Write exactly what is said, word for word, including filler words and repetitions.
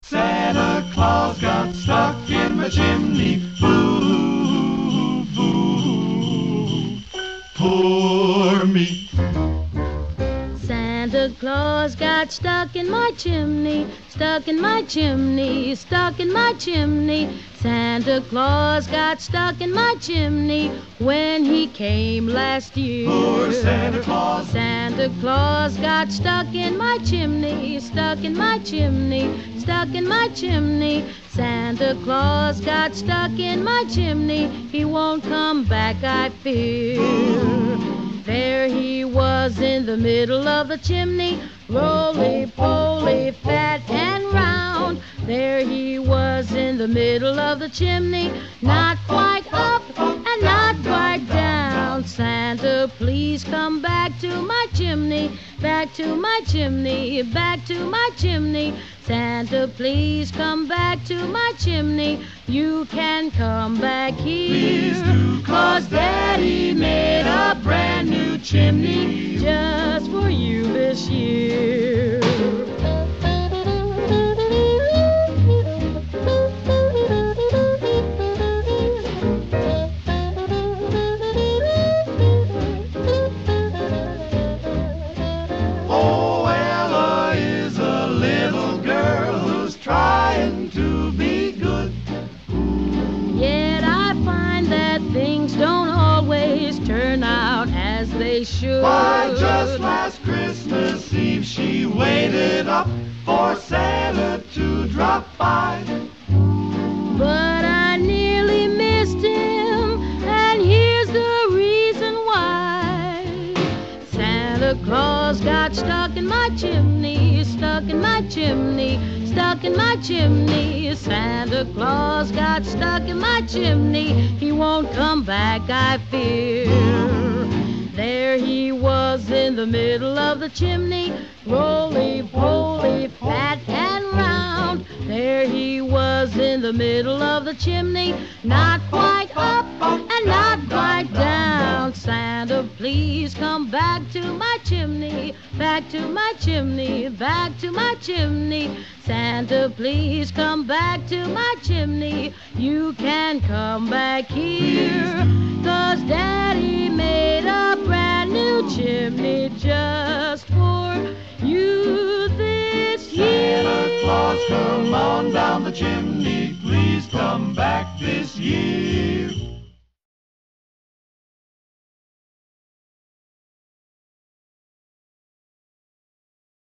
Santa Claus got stuck in my chimney. Boo, boo, poor me. Santa Claus got stuck in my chimney, stuck in my chimney, stuck in my chimney. Santa Claus got stuck in my chimney when he came last year. Poor Santa Claus. Santa Claus got stuck in my chimney, stuck in my chimney, stuck in my chimney. Santa Claus got stuck in my chimney. He won't come back, I fear. There he was in the middle of the chimney, roly-poly, fat and round. There he was in the middle of the chimney, not quite up and not quite down. Santa, please come back to my chimney, back to my chimney, back to my chimney. Santa, please come back to my chimney. You can come back here, Please do, 'cause Daddy made a brand new chimney just for you this year. Oh, Ella is a little girl who's trying to be good. Yet I find that things don't always turn out as they should. Why, just last Christmas Eve she waited up for Santa to drop by. But I nearly missed him, and here's the reason why. Santa Claus got stuck in my chimney, stuck in my chimney, stuck in my chimney. Santa Claus got stuck in my chimney. He won't come back, I fear. There he was in the middle of the chimney, roly-poly, fat and round. There he was in the middle of the chimney, not quite up and not quite down. Santa, please come back to my chimney, back to my chimney, back to my chimney. Santa, please come back to my chimney. You can come back here, 'cause Daddy made a brand new chimney just for you this year. Santa Claus, come on down the chimney. Please come back this year.